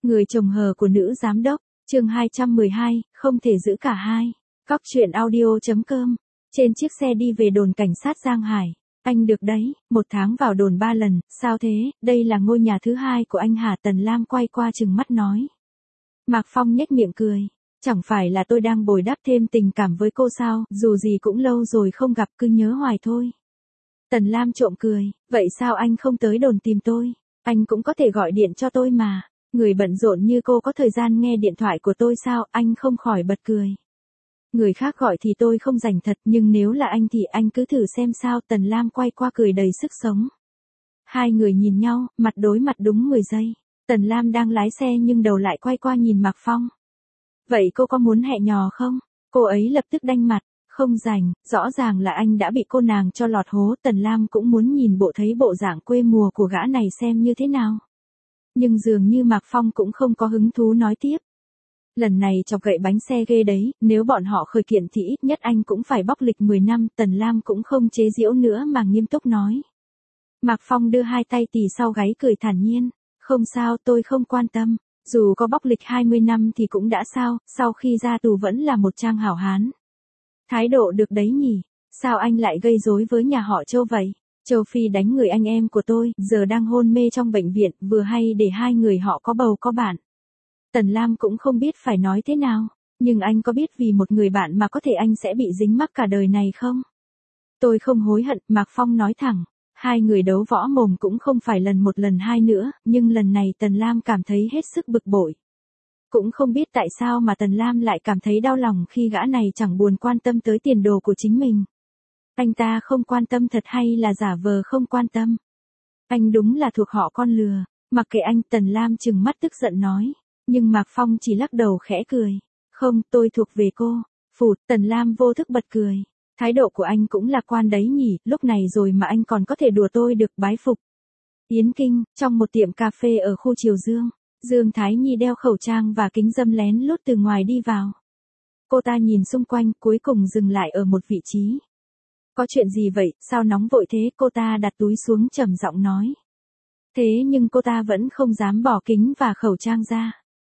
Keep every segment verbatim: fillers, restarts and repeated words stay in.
Người chồng hờ của nữ giám đốc, chương hai trăm mười hai, không thể giữ cả hai. Cóc truyện audio chấm com. Trên chiếc xe đi về đồn cảnh sát Giang Hải. Anh được đấy, một tháng vào đồn ba lần, sao thế, đây là ngôi nhà thứ hai của anh hả? Tần Lam quay qua trừng mắt nói. Mạc Phong nhếch miệng cười. Chẳng phải là tôi đang bồi đắp thêm tình cảm với cô sao, dù gì cũng lâu rồi không gặp, cứ nhớ hoài thôi. Tần Lam trộm cười, vậy sao anh không tới đồn tìm tôi? Anh cũng có thể gọi điện cho tôi mà. Người bận rộn như cô có thời gian nghe điện thoại của tôi sao? Anh không khỏi bật cười. Người khác gọi thì tôi không rảnh thật, nhưng nếu là anh thì anh cứ thử xem sao. Tần Lam quay qua cười đầy sức sống. Hai người nhìn nhau, mặt đối mặt đúng mười giây. Tần Lam đang lái xe nhưng đầu lại quay qua nhìn Mạc Phong. Vậy cô có muốn hẹn nhò không? Cô ấy lập tức đanh mặt. Không rảnh, rõ ràng là anh đã bị cô nàng cho lọt hố. Tần Lam cũng muốn nhìn bộ thấy bộ dạng quê mùa của gã này xem như thế nào. Nhưng dường như Mạc Phong cũng không có hứng thú nói tiếp. Lần này chọc gậy bánh xe ghê đấy, nếu bọn họ khởi kiện thì ít nhất anh cũng phải bóc lịch mười năm. Tần Lam cũng không chế giễu nữa mà nghiêm túc nói. Mạc Phong đưa hai tay tì sau gáy cười thản nhiên. Không sao, tôi không quan tâm. Dù có bóc lịch hai mươi năm thì cũng đã sao, sau khi ra tù vẫn là một trang hảo hán. Thái độ được đấy nhỉ, sao anh lại gây rối với nhà họ Châu vậy? Châu Phi đánh người anh em của tôi, giờ đang hôn mê trong bệnh viện, vừa hay để hai người họ có bầu có bạn. Tần Lam cũng không biết phải nói thế nào, nhưng anh có biết vì một người bạn mà có thể anh sẽ bị dính mắc cả đời này không? Tôi không hối hận, Mạc Phong nói thẳng. Hai người đấu võ mồm cũng không phải lần một lần hai nữa, nhưng lần này Tần Lam cảm thấy hết sức bực bội. Cũng không biết tại sao mà Tần Lam lại cảm thấy đau lòng khi gã này chẳng buồn quan tâm tới tiền đồ của chính mình. Anh ta không quan tâm thật hay là giả vờ không quan tâm? Anh đúng là thuộc họ con lừa, mặc kệ anh. Tần Lam trừng mắt tức giận nói, nhưng Mạc Phong chỉ lắc đầu khẽ cười. Không, tôi thuộc về cô. Phụt, Tần Lam vô thức bật cười. Thái độ của anh cũng lạc quan đấy nhỉ, lúc này rồi mà anh còn có thể đùa tôi được, bái phục. Yến Kinh, trong một tiệm cà phê ở khu Triều Dương, Dương Thái Nhi đeo khẩu trang và kính râm lén lút từ ngoài đi vào. Cô ta nhìn xung quanh, cuối cùng dừng lại ở một vị trí. Có chuyện gì vậy, sao nóng vội thế? Cô ta đặt túi xuống trầm giọng nói. Thế nhưng cô ta vẫn không dám bỏ kính và khẩu trang ra.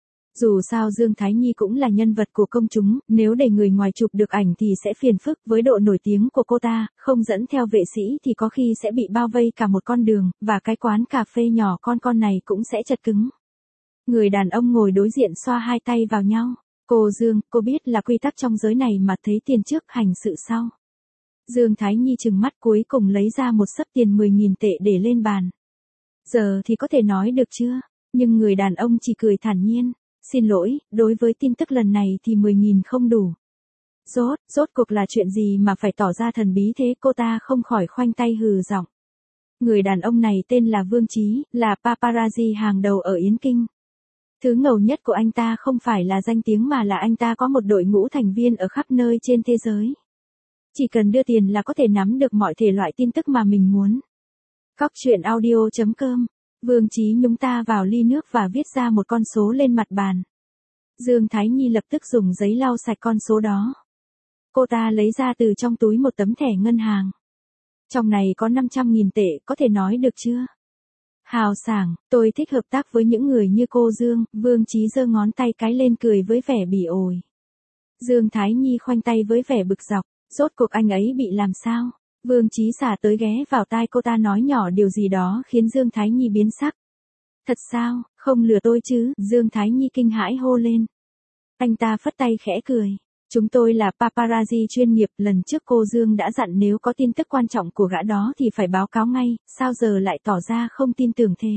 Dù sao Dương Thái Nhi cũng là nhân vật của công chúng, nếu để người ngoài chụp được ảnh thì sẽ phiền phức. Với độ nổi tiếng của cô ta, không dẫn theo vệ sĩ thì có khi sẽ bị bao vây cả một con đường, và cái quán cà phê nhỏ con con này cũng sẽ chật cứng. Người đàn ông ngồi đối diện xoa hai tay vào nhau. Cô Dương, cô biết là quy tắc trong giới này mà, thấy tiền trước hành sự sau. Dương Thái Nhi trừng mắt, cuối cùng lấy ra một xấp tiền mười nghìn tệ để lên bàn. Giờ thì có thể nói được chưa? Nhưng người đàn ông chỉ cười thản nhiên. Xin lỗi, đối với tin tức lần này thì mười nghìn không đủ. Rốt, rốt cuộc là chuyện gì mà phải tỏ ra thần bí thế? Cô ta không khỏi khoanh tay hừ giọng. Người đàn ông này tên là Vương Chí, là paparazzi hàng đầu ở Yến Kinh. Thứ ngầu nhất của anh ta không phải là danh tiếng mà là anh ta có một đội ngũ thành viên ở khắp nơi trên thế giới. Chỉ cần đưa tiền là có thể nắm được mọi thể loại tin tức mà mình muốn. Cóc truyện audio chấm com. Vương Chí nhúng ta vào ly nước và viết ra một con số lên mặt bàn. Dương Thái Nhi lập tức dùng giấy lau sạch con số đó. Cô ta lấy ra từ trong túi một tấm thẻ ngân hàng. Trong này có năm trăm nghìn tệ, có thể nói được chưa? Hào sảng, tôi thích hợp tác với những người như cô Dương. Vương Chí giơ ngón tay cái lên cười với vẻ bỉ ổi. Dương Thái Nhi khoanh tay với vẻ bực dọc. Rốt cuộc anh ấy bị làm sao? Vương Chí xả tới ghé vào tai cô ta nói nhỏ điều gì đó khiến Dương Thái Nhi biến sắc. Thật sao, không lừa tôi chứ? Dương Thái Nhi kinh hãi hô lên. Anh ta phất tay khẽ cười. Chúng tôi là paparazzi chuyên nghiệp, lần trước cô Dương đã dặn nếu có tin tức quan trọng của gã đó thì phải báo cáo ngay, sao giờ lại tỏ ra không tin tưởng thế?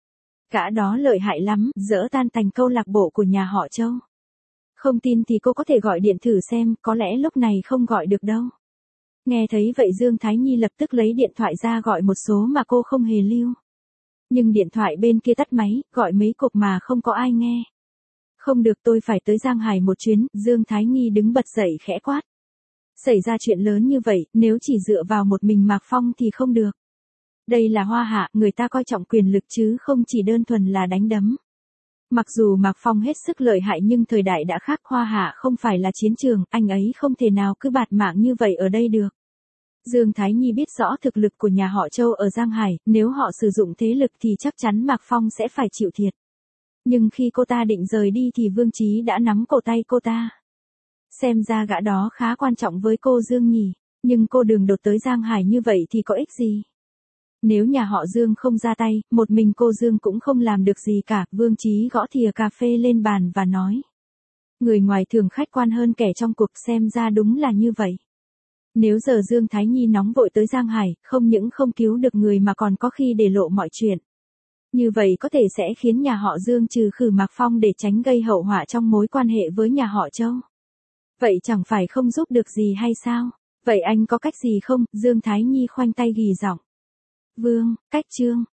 Gã đó lợi hại lắm, dỡ tan tành câu lạc bộ của nhà họ Châu. Không tin thì cô có thể gọi điện thử xem, có lẽ lúc này không gọi được đâu. Nghe thấy vậy Dương Thái Nhi lập tức lấy điện thoại ra gọi một số mà cô không hề lưu. Nhưng điện thoại bên kia tắt máy, gọi mấy cuộc mà không có ai nghe. Không được, tôi phải tới Giang Hải một chuyến. Dương Thái Nhi đứng bật dậy khẽ quát. Xảy ra chuyện lớn như vậy, nếu chỉ dựa vào một mình Mạc Phong thì không được. Đây là Hoa Hạ, người ta coi trọng quyền lực chứ không chỉ đơn thuần là đánh đấm. Mặc dù Mạc Phong hết sức lợi hại nhưng thời đại đã khác, Hoa Hạ không phải là chiến trường, anh ấy không thể nào cứ bạt mạng như vậy ở đây được. Dương Thái Nhi biết rõ thực lực của nhà họ Châu ở Giang Hải, nếu họ sử dụng thế lực thì chắc chắn Mạc Phong sẽ phải chịu thiệt. Nhưng khi cô ta định rời đi thì Vương Chí đã nắm cổ tay cô ta. Xem ra gã đó khá quan trọng với cô Dương nhỉ, nhưng cô đường đột tới Giang Hải như vậy thì có ích gì? Nếu nhà họ Dương không ra tay, một mình cô Dương cũng không làm được gì cả. Vương Chí gõ thìa cà phê lên bàn và nói. Người ngoài thường khách quan hơn kẻ trong cuộc, xem ra đúng là như vậy. Nếu giờ Dương Thái Nhi nóng vội tới Giang Hải, không những không cứu được người mà còn có khi để lộ mọi chuyện. Như vậy có thể sẽ khiến nhà họ Dương trừ khử Mạc Phong để tránh gây hậu họa trong mối quan hệ với nhà họ Châu. Vậy chẳng phải không giúp được gì hay sao? Vậy anh có cách gì không? Dương Thái Nhi khoanh tay gỉ giọng. Vương, cách Trương.